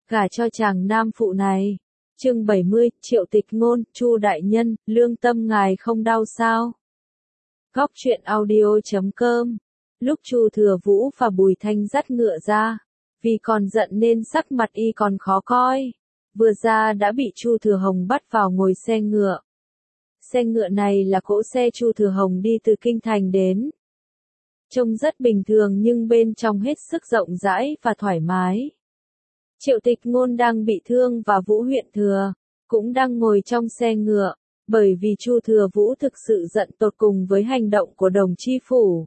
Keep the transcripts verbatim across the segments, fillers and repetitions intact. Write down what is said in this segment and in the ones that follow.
gả cho chàng nam phụ này. Chương bảy mươi, Triệu Tịch Ngôn, Chu đại nhân, lương tâm ngài không đau sao? Góc truyện audio chấm com. Lúc Chu Thừa Vũ và Bùi Thanh dắt ngựa ra, vì còn giận nên sắc mặt y còn khó coi. Vừa ra đã bị Chu Thừa Hồng bắt vào ngồi xe ngựa. Xe ngựa này là cỗ xe Chu Thừa Hồng đi từ kinh thành đến. Trông rất bình thường nhưng bên trong hết sức rộng rãi và thoải mái. Triệu Tịch Ngôn đang bị thương và Vũ Huyện Thừa cũng đang ngồi trong xe ngựa, bởi vì Chu Thừa Vũ thực sự giận tột cùng với hành động của đồng chi phủ.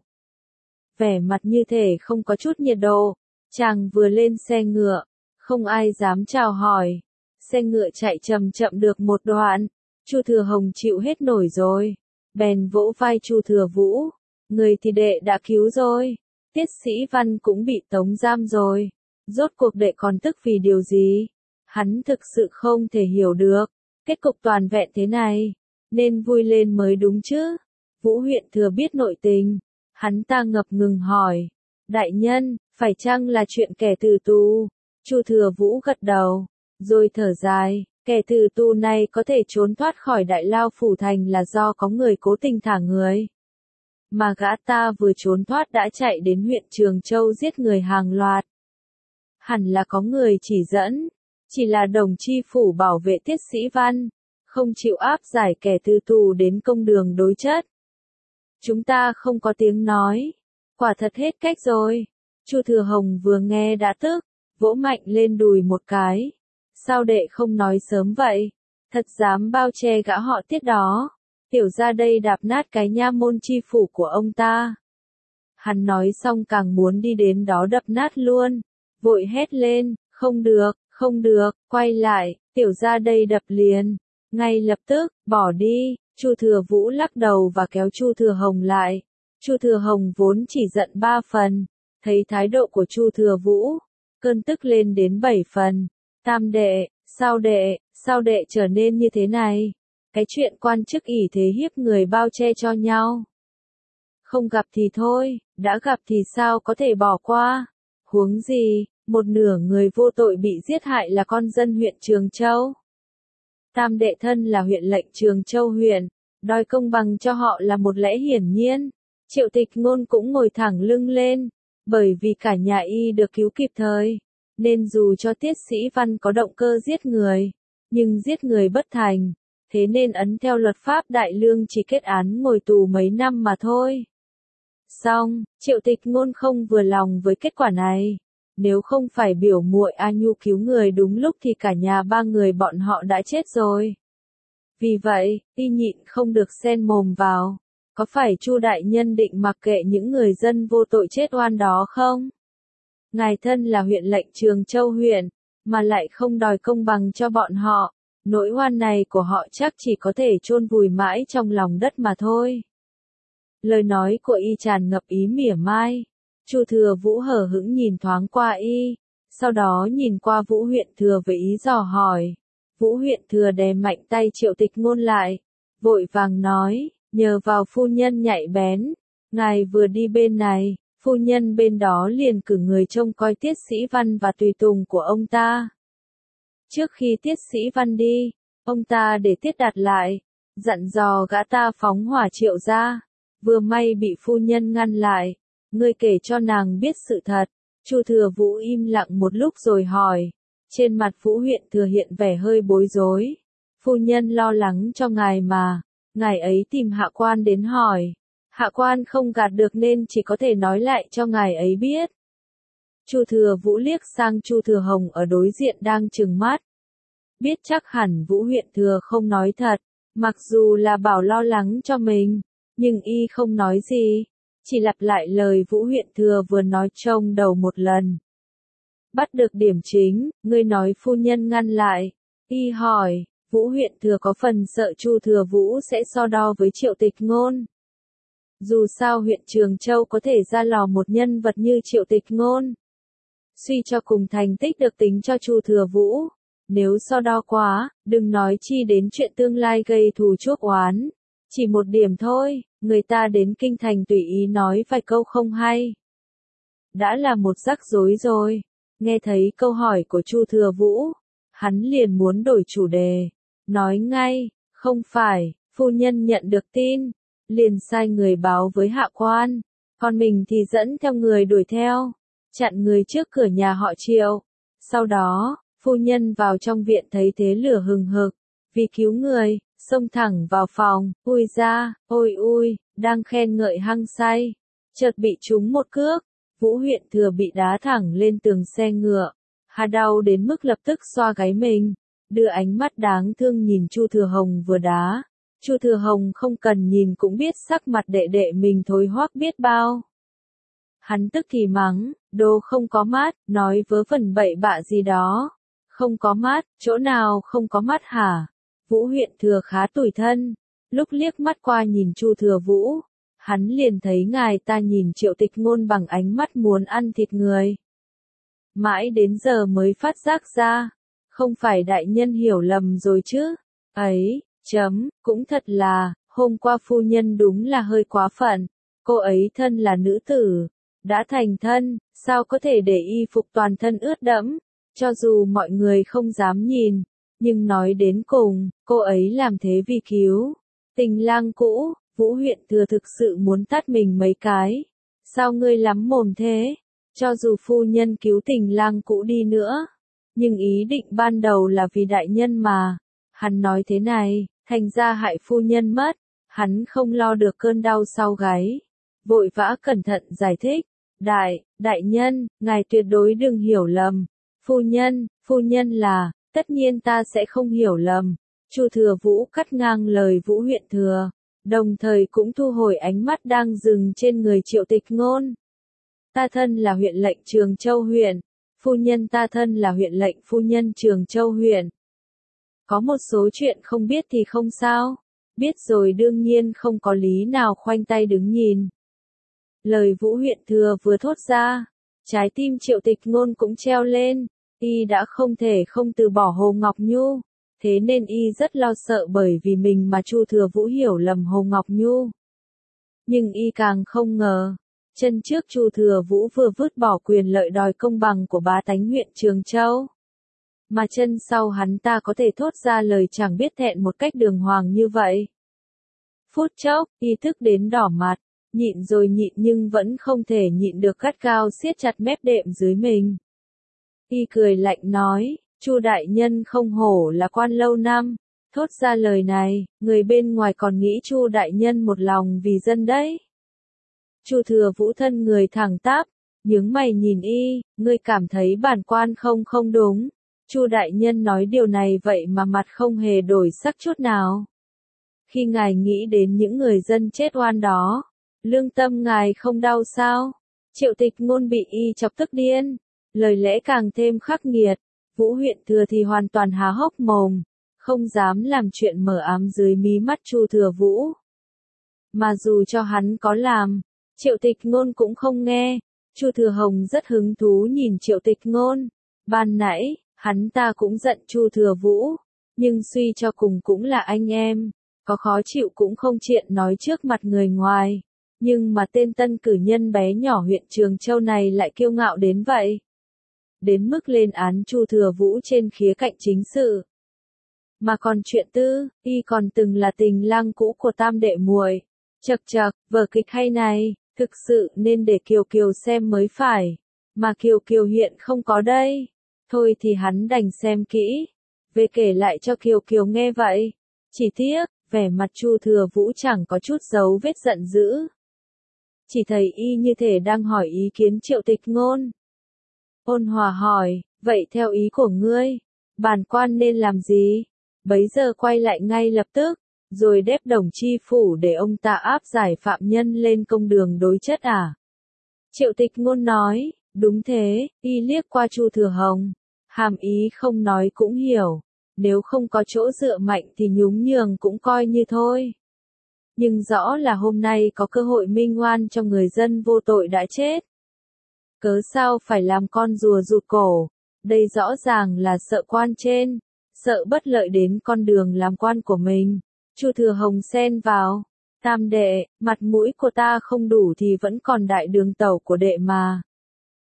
Vẻ mặt như thể không có chút nhiệt độ, chàng vừa lên xe ngựa, không ai dám chào hỏi. Xe ngựa chạy chậm chậm được một đoạn, Chu Thừa Hồng chịu hết nổi rồi, bèn vỗ vai Chu Thừa Vũ, người thì đệ đã cứu rồi, Tiết Sĩ Văn cũng bị tống giam rồi. Rốt cuộc đệ còn tức vì điều gì? Hắn thực sự không thể hiểu được, kết cục toàn vẹn thế này, nên vui lên mới đúng chứ. Vũ Huyện Thừa biết nội tình, hắn ta ngập ngừng hỏi, đại nhân, phải chăng là chuyện kẻ tử tù? Chu Thừa Vũ gật đầu, rồi thở dài, kẻ tử tù này có thể trốn thoát khỏi Đại Lao Phủ Thành là do có người cố tình thả người. Mà gã ta vừa trốn thoát đã chạy đến huyện Trường Châu giết người hàng loạt. Hẳn là có người chỉ dẫn, chỉ là đồng chi phủ bảo vệ Tiết Sĩ Văn, không chịu áp giải kẻ tử tù đến công đường đối chất. Chúng ta không có tiếng nói, quả thật hết cách rồi. Chu Thừa Hồng vừa nghe đã tức, vỗ mạnh lên đùi một cái. Sao đệ không nói sớm vậy? Thật dám bao che gã họ Tiết đó. Tiểu ra đây đạp nát cái nha môn chi phủ của ông ta. Hắn nói xong càng muốn đi đến đó đập nát luôn. Vội hét lên, không được, không được, quay lại, tiểu ra đây đập liền. Ngay lập tức, bỏ đi. Chu Thừa Vũ lắc đầu và kéo Chu Thừa Hồng lại. Chu Thừa Hồng vốn chỉ giận ba phần, thấy thái độ của Chu Thừa Vũ, cơn tức lên đến bảy phần. Tam đệ, sao đệ, sao đệ trở nên như thế này? Cái chuyện quan chức ỷ thế hiếp người bao che cho nhau. Không gặp thì thôi, đã gặp thì sao có thể bỏ qua? Huống gì, một nửa người vô tội bị giết hại là con dân huyện Trường Châu. Tam đệ thân là huyện lệnh Trường Châu huyện, đòi công bằng cho họ là một lẽ hiển nhiên. Triệu Tịch Ngôn cũng ngồi thẳng lưng lên, bởi vì cả nhà y được cứu kịp thời, nên dù cho Tiết Sĩ Văn có động cơ giết người, nhưng giết người bất thành, thế nên ấn theo luật pháp đại lương chỉ kết án ngồi tù mấy năm mà thôi. Xong, Triệu Tịch Ngôn không vừa lòng với kết quả này. Nếu không phải biểu muội A Nhu cứu người đúng lúc thì cả nhà ba người bọn họ đã chết rồi. Vì vậy, y nhịn không được xen mồm vào. Có phải Chu đại nhân định mặc kệ những người dân vô tội chết oan đó không? Ngài thân là huyện lệnh Trường Châu huyện, mà lại không đòi công bằng cho bọn họ. Nỗi oan này của họ chắc chỉ có thể chôn vùi mãi trong lòng đất mà thôi. Lời nói của y tràn ngập ý mỉa mai. Chu Thừa Vũ hờ hững nhìn thoáng qua y, sau đó nhìn qua Vũ Huyện Thừa với ý dò hỏi. Vũ Huyện Thừa đè mạnh tay Triệu Tịch Ngôn lại, vội vàng nói, nhờ vào phu nhân nhạy bén, ngài vừa đi bên này, phu nhân bên đó liền cử người trông coi Tiết Sĩ Văn và tùy tùng của ông ta. Trước khi Tiết Sĩ Văn đi, ông ta để Tiết Đạt lại, dặn dò gã ta phóng hỏa Triệu ra, vừa may bị phu nhân ngăn lại. Ngươi kể cho nàng biết sự thật. Chu Thừa Vũ im lặng một lúc rồi hỏi. Trên mặt Vũ Huyện Thừa hiện vẻ hơi bối rối. Phu nhân lo lắng cho ngài mà. Ngài ấy tìm hạ quan đến hỏi. Hạ quan không gạt được nên chỉ có thể nói lại cho ngài ấy biết. Chu Thừa Vũ liếc sang Chu Thừa Hồng ở đối diện đang trừng mắt. Biết chắc hẳn Vũ Huyện Thừa không nói thật. Mặc dù là bảo lo lắng cho mình, nhưng y không nói gì. Chỉ lặp lại lời Vũ Huyện Thừa vừa nói trong đầu một lần. Bắt được điểm chính, ngươi nói phu nhân ngăn lại. Y hỏi, Vũ Huyện Thừa có phần sợ Chu Thừa Vũ sẽ so đo với Triệu Tịch Ngôn. Dù sao huyện Trường Châu có thể ra lò một nhân vật như Triệu Tịch Ngôn. Suy cho cùng thành tích được tính cho Chu Thừa Vũ. Nếu so đo quá, đừng nói chi đến chuyện tương lai gây thù chuốc oán. Chỉ một điểm thôi, người ta đến kinh thành tùy ý nói vài câu không hay. Đã là một rắc rối rồi. Nghe thấy câu hỏi của Chu Thừa Vũ, hắn liền muốn đổi chủ đề, nói ngay, không phải, phu nhân nhận được tin, liền sai người báo với hạ quan, còn mình thì dẫn theo người đuổi theo, chặn người trước cửa nhà họ Triệu. Sau đó, phu nhân vào trong viện thấy thế lửa hừng hực, vì cứu người, xông thẳng vào phòng, ui ra, ôi ui, đang khen ngợi hăng say, chợt bị trúng một cước, Vũ Huyện Thừa bị đá thẳng lên tường xe ngựa, hà đau đến mức lập tức xoa gáy mình, đưa ánh mắt đáng thương nhìn Chu Thừa Hồng vừa đá. Chu Thừa Hồng không cần nhìn cũng biết sắc mặt đệ đệ mình thối hoắc biết bao. Hắn tức thì mắng, đồ không có mắt, nói vớ vẩn bậy bạ gì đó. Không có mắt, chỗ nào không có mắt hả? Vũ Huyện Thừa khá tủi thân, lúc liếc mắt qua nhìn Chu Thừa Vũ, hắn liền thấy ngài ta nhìn Triệu Tịch Ngôn bằng ánh mắt muốn ăn thịt người. Mãi đến giờ mới phát giác ra, không phải đại nhân hiểu lầm rồi chứ? Ấy, chấm, cũng thật là, hôm qua phu nhân đúng là hơi quá phận, cô ấy thân là nữ tử, đã thành thân, sao có thể để y phục toàn thân ướt đẫm, cho dù mọi người không dám nhìn, nhưng nói đến cùng, cô ấy làm thế vì cứu tình lang cũ. Vũ Huyện Thừa thực sự muốn tát mình mấy cái, sao ngươi lắm mồm thế, cho dù phu nhân cứu tình lang cũ đi nữa, nhưng ý định ban đầu là vì đại nhân mà, hắn nói thế này, thành ra hại phu nhân mất, hắn không lo được cơn đau sau gáy, vội vã cẩn thận giải thích, đại, đại nhân, ngài tuyệt đối đừng hiểu lầm, phu nhân, phu nhân là, tất nhiên ta sẽ không hiểu lầm, Chu Thừa Vũ cắt ngang lời Vũ Huyện Thừa, đồng thời cũng thu hồi ánh mắt đang dừng trên người Triệu Tịch Ngôn. Ta thân là huyện lệnh Trường Châu huyện, phu nhân ta thân là huyện lệnh phu nhân Trường Châu huyện. Có một số chuyện không biết thì không sao, biết rồi đương nhiên không có lý nào khoanh tay đứng nhìn. Lời Vũ Huyện Thừa vừa thốt ra, trái tim Triệu Tịch Ngôn cũng treo lên, y đã không thể không từ bỏ Hồ Ngọc Nhu, thế nên y rất lo sợ bởi vì mình mà Chu Thừa Vũ hiểu lầm Hồ Ngọc Nhu. Nhưng y càng không ngờ, chân trước Chu Thừa Vũ vừa vứt bỏ quyền lợi đòi công bằng của bá tánh huyện Trường Châu, mà chân sau hắn ta có thể thốt ra lời chẳng biết thẹn một cách đường hoàng như vậy. Phút chốc, y thức đến đỏ mặt, nhịn rồi nhịn nhưng vẫn không thể nhịn được gắt gao siết chặt mép đệm dưới mình. Y cười lạnh nói, Chu đại nhân không hổ là quan lâu năm, thốt ra lời này, người bên ngoài còn nghĩ Chu đại nhân một lòng vì dân đấy. Chu Thừa Vũ thân người thẳng tắp, nhướng mày nhìn y, ngươi cảm thấy bản quan không không đúng. Chu đại nhân nói điều này vậy mà mặt không hề đổi sắc chút nào. Khi ngài nghĩ đến những người dân chết oan đó, lương tâm ngài không đau sao? Triệu Tịch Ngôn bị y chọc tức điên, lời lẽ càng thêm khắc nghiệt. Vũ Huyện Thừa thì hoàn toàn há hốc mồm, không dám làm chuyện mờ ám dưới mí mắt Chu Thừa Vũ. Mà dù cho hắn có làm, Triệu Tịch Ngôn cũng không nghe. Chu Thừa Hồng rất hứng thú nhìn Triệu Tịch Ngôn. Ban nãy, hắn ta cũng giận Chu Thừa Vũ, nhưng suy cho cùng cũng là anh em, có khó chịu cũng không tiện nói trước mặt người ngoài. Nhưng mà tên tân cử nhân bé nhỏ huyện Trường Châu này lại kiêu ngạo đến vậy. Đến mức lên án Chu Thừa Vũ trên khía cạnh chính sự. Mà còn chuyện tư, y còn từng là tình lang cũ của tam đệ muội. Chậc chậc, vở kịch hay này, thực sự nên để Kiều Kiều xem mới phải. Mà Kiều Kiều hiện không có đây. Thôi thì hắn đành xem kỹ. Về kể lại cho Kiều Kiều nghe vậy. Chỉ tiếc, vẻ mặt Chu Thừa Vũ chẳng có chút dấu vết giận dữ. Chỉ thấy y như thể đang hỏi ý kiến Triệu Tịch Ngôn. Ôn hòa hỏi, vậy theo ý của ngươi, bản quan nên làm gì? Bấy giờ quay lại ngay lập tức, rồi đếp Đồng Chi phủ để ông ta áp giải phạm nhân lên công đường đối chất à? Triệu Tịch Ngôn nói, đúng thế, y liếc qua Chu Thừa Hồng, hàm ý không nói cũng hiểu, nếu không có chỗ dựa mạnh thì nhún nhường cũng coi như thôi. Nhưng rõ là hôm nay có cơ hội minh oan cho người dân vô tội đã chết. Cớ sao phải làm con rùa rụt cổ, đây rõ ràng là sợ quan trên, sợ bất lợi đến con đường làm quan của mình. Chu Thừa Hồng xen vào, tam đệ, mặt mũi của ta không đủ thì vẫn còn đại đường tẩu của đệ mà.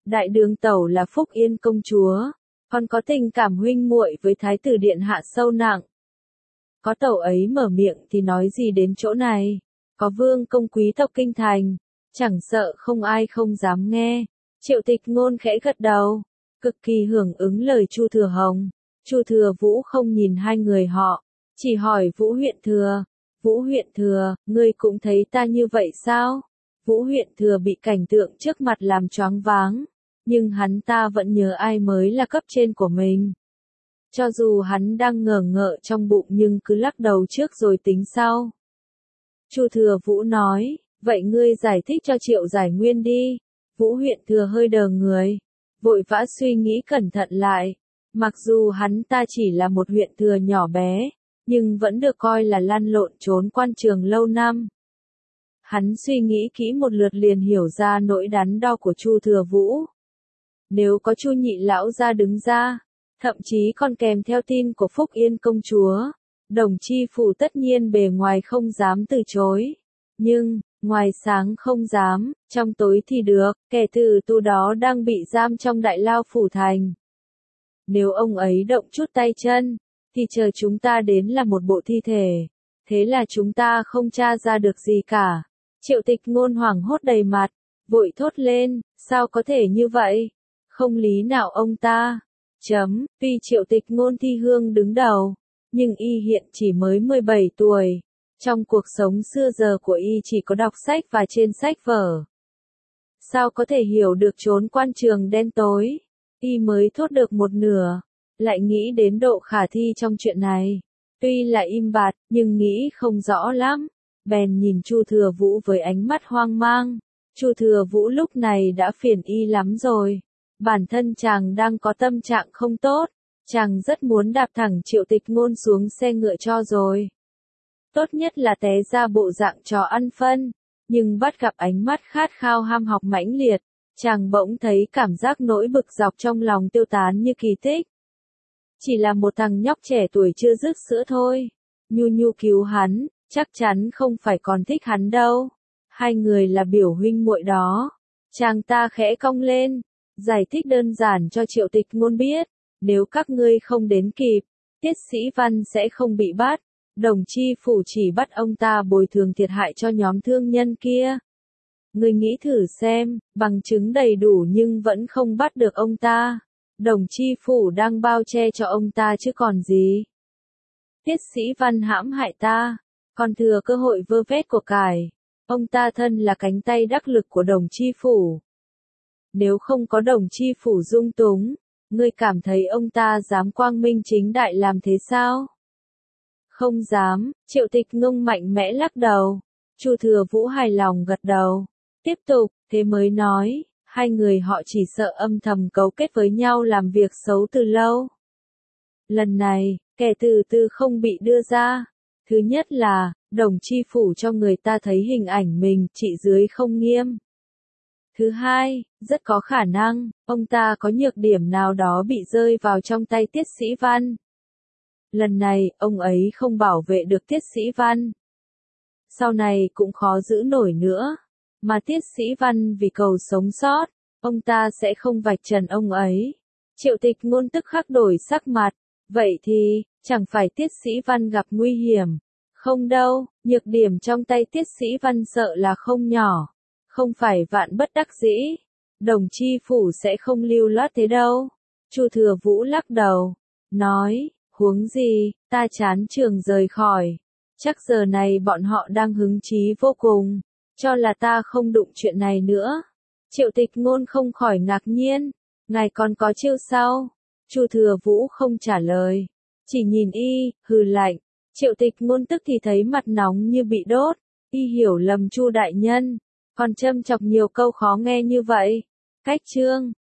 Đại đường tẩu là Phúc Yên công chúa, còn có tình cảm huynh muội với thái tử điện hạ sâu nặng. Có tẩu ấy mở miệng thì nói gì đến chỗ này, có vương công quý tộc kinh thành, chẳng sợ không ai không dám nghe. Triệu Tịch Ngôn khẽ gật đầu, cực kỳ hưởng ứng lời Chu Thừa Hồng. Chu Thừa Vũ không nhìn hai người họ, chỉ hỏi Vũ huyện thừa, Vũ huyện thừa, ngươi cũng thấy ta như vậy sao? Vũ huyện thừa bị cảnh tượng trước mặt làm choáng váng, nhưng hắn ta vẫn nhớ ai mới là cấp trên của mình. Cho dù hắn đang ngờ ngợ trong bụng nhưng cứ lắc đầu trước rồi tính sau. Chu Thừa Vũ nói, vậy ngươi giải thích cho Triệu Giải Nguyên đi. Vũ huyện thừa hơi đờ người, vội vã suy nghĩ cẩn thận lại. Mặc dù hắn ta chỉ là một huyện thừa nhỏ bé, nhưng vẫn được coi là lăn lộn trốn quan trường lâu năm. Hắn suy nghĩ kỹ một lượt liền hiểu ra nỗi đắn đo của Chu Thừa Vũ. Nếu có Chu nhị lão ra đứng ra, thậm chí còn kèm theo tin của Phúc Yên công chúa, Đồng Chi Phủ tất nhiên bề ngoài không dám từ chối. Nhưng, ngoài sáng không dám, trong tối thì được, kẻ tử tù đó đang bị giam trong đại lao phủ thành. Nếu ông ấy động chút tay chân, thì chờ chúng ta đến là một bộ thi thể. Thế là chúng ta không tra ra được gì cả. Triệu Tịch Ngôn hoảng hốt đầy mặt, vội thốt lên, sao có thể như vậy? Không lý nào ông ta. Chấm, tuy Triệu Tịch Ngôn thi hương đứng đầu, nhưng y hiện chỉ mới mười bảy tuổi. Trong cuộc sống xưa giờ của y chỉ có đọc sách và trên sách vở. Sao có thể hiểu được trốn quan trường đen tối? Y mới thốt được một nửa, lại nghĩ đến độ khả thi trong chuyện này. Tuy là im bặt, nhưng nghĩ không rõ lắm. Bèn nhìn Chu Thừa Vũ với ánh mắt hoang mang. Chu Thừa Vũ lúc này đã phiền y lắm rồi. Bản thân chàng đang có tâm trạng không tốt. Chàng rất muốn đạp thẳng Triệu Tịch Ngôn xuống xe ngựa cho rồi. Tốt nhất là té ra bộ dạng chó ăn phân. Nhưng bắt gặp ánh mắt khát khao ham học mãnh liệt, chàng bỗng thấy cảm giác nỗi bực dọc trong lòng tiêu tán như kỳ tích. Chỉ là một thằng nhóc trẻ tuổi chưa dứt sữa thôi. Nhu Nhu cứu hắn, chắc chắn không phải còn thích hắn đâu. Hai người là biểu huynh muội đó. Chàng ta khẽ cong lên, giải thích đơn giản cho Triệu Tịch Ngôn biết. Nếu các ngươi không đến kịp, Tiết Sĩ Văn sẽ không bị bắt. Đồng Chi Phủ chỉ bắt ông ta bồi thường thiệt hại cho nhóm thương nhân kia. Ngươi nghĩ thử xem, bằng chứng đầy đủ nhưng vẫn không bắt được ông ta. Đồng Chi Phủ đang bao che cho ông ta chứ còn gì. Tiết Sĩ Văn hãm hại ta, còn thừa cơ hội vơ vét của cải. Ông ta thân là cánh tay đắc lực của Đồng Chi Phủ. Nếu không có Đồng Chi Phủ dung túng, ngươi cảm thấy ông ta dám quang minh chính đại làm thế sao? Không dám. Triệu Tịch Ngôn mạnh mẽ lắc đầu. Chu Thừa Vũ hài lòng gật đầu. Tiếp tục, thế mới nói, hai người họ chỉ sợ âm thầm cấu kết với nhau làm việc xấu từ lâu. Lần này, kẻ từ từ không bị đưa ra. Thứ nhất là, Đồng Chi Phủ cho người ta thấy hình ảnh mình trị dưới không nghiêm. Thứ hai, rất có khả năng, ông ta có nhược điểm nào đó bị rơi vào trong tay Tiết Sĩ Văn. Lần này, ông ấy không bảo vệ được Tiết Sĩ Văn. Sau này cũng khó giữ nổi nữa. Mà Tiết Sĩ Văn vì cầu sống sót, ông ta sẽ không vạch trần ông ấy. Triệu Tịch Ngôn tức khắc đổi sắc mặt. Vậy thì, chẳng phải Tiết Sĩ Văn gặp nguy hiểm. Không đâu, nhược điểm trong tay Tiết Sĩ Văn sợ là không nhỏ. Không phải vạn bất đắc dĩ. Đồng Chi Phủ sẽ không lưu loát thế đâu. Chu Thừa Vũ lắc đầu. Nói, huống gì, ta chán trường rời khỏi. Chắc giờ này bọn họ đang hứng chí vô cùng. Cho là ta không đụng chuyện này nữa. Triệu Tịch Ngôn không khỏi ngạc nhiên. Ngài còn có chiêu sau. Chu Thừa Vũ không trả lời. Chỉ nhìn y, hừ lạnh. Triệu Tịch Ngôn tức thì thấy mặt nóng như bị đốt. Y hiểu lầm Chu đại nhân. Còn châm chọc nhiều câu khó nghe như vậy. Cách chương.